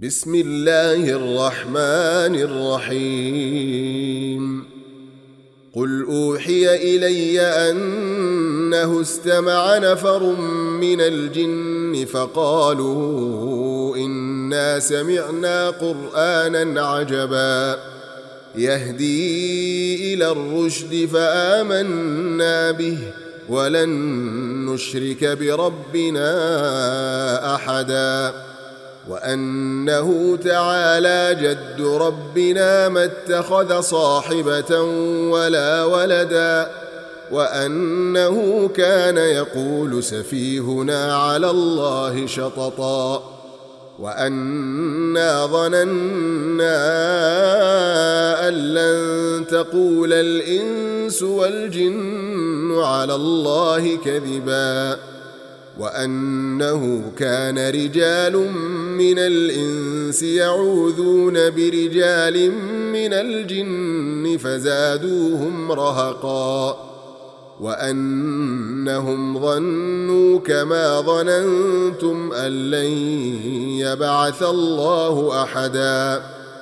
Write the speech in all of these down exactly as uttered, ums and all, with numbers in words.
بسم الله الرحمن الرحيم قل أوحي إلي أنه استمع نفر من الجن فقالوا إنا سمعنا قرآنا عجبا يهدي إلى الرشد فآمنا به ولن نشرك بربنا أحدا وأنه تعالى جد ربنا ما اتخذ صاحبة ولا ولدا وأنه كان يقول سفيهنا على الله شططا وأنا ظننا أن لن تقول الإنس والجن على الله كذبا وأنه كان رجال من الإنس يعوذون برجال من الجن فزادوهم رهقا وأنهم ظنوا كما ظننتم أن لن يبعث الله أحدا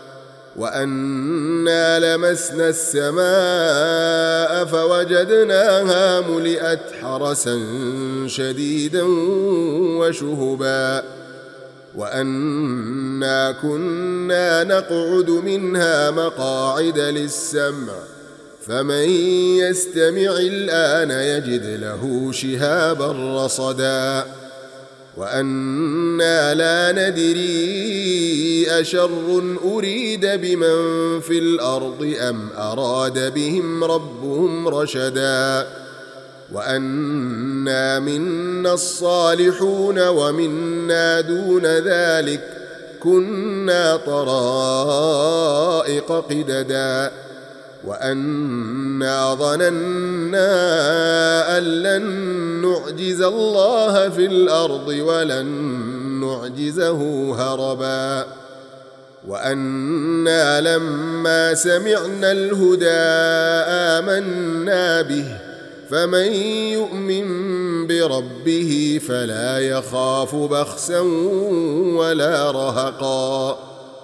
وأنا لمسنا السماء فوجدناها ملئت حرسا شديدا وشهبا وأنا كنا نقعد منها مقاعد للسمع فمن يستمع الآن يجد له شهابا رصدا وأنا لا ندري أشر أريد بمن في الأرض أم أراد بهم ربهم رشدا وأنا منا الصالحون ومنا دون ذلك كنا طرائق قددا وأنا ظننا أن لن نعجز الله في الأرض ولن نعجزه هربا وأنا لما سمعنا الهدى آمنا به فمن يؤمن بربه فلا يخاف بخسا ولا رهقا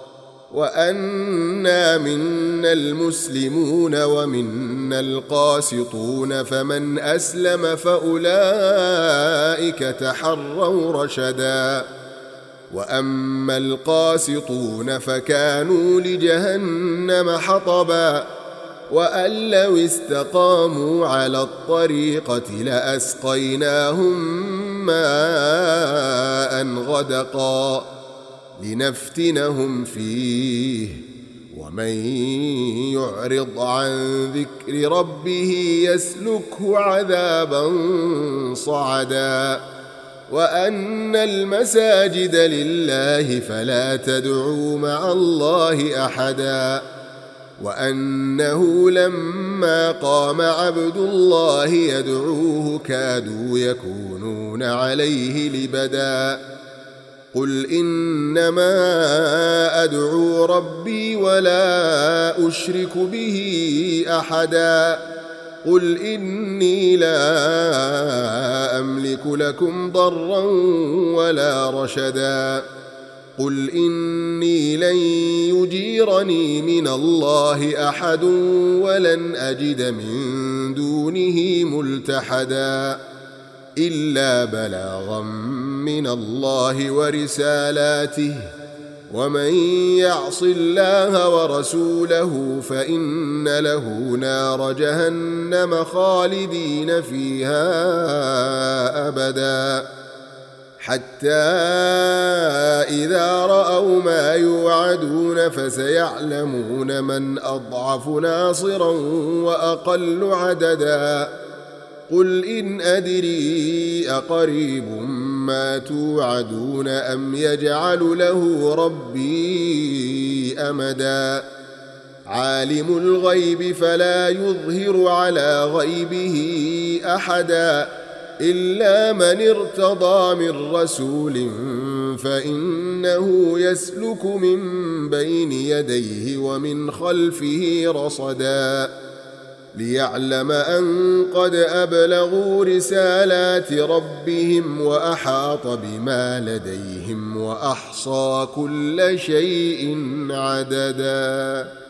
وأنا منا المسلمون ومنا القاسطون فمن أسلم فأولئك تحروا رشدا وأما القاسطون فكانوا لجهنم حطبا وأن لو استقاموا على الطريقة لأسقيناهم ماء غدقا لنفتنهم فيه ومن يعرض عن ذكر ربه يسلكه عذابا صعدا وأن المساجد لله فلا تدعوا مع الله أحدا وأنه لما قام عبد الله يدعوه كادوا يكونون عليه لبدا قل إنما أدعو ربي ولا أشرك به أحدا قل إني لا أملك لكم ضرا ولا رشدا قل إني لن يجيرني من الله أحد ولن أجد من دونه ملتحدا إلا بلاغا من الله ورسالاته ومن يعص الله ورسوله فإن له نار جهنم خالدين فيها أبدا حتى إذا رأوا ما يوعدون فسيعلمون من أضعف ناصرا وأقل عددا قل إن أدري أقريب ما توعدون أم يجعل له ربي أمدا عالم الغيب فلا يظهر على غيبه أحدا إلا من ارتضى من رسول فإنه يسلك من بين يديه ومن خلفه رصدا ليعلم أن قد أبلغوا رسالات ربهم وأحاط بما لديهم وأحصى كل شيء عددا.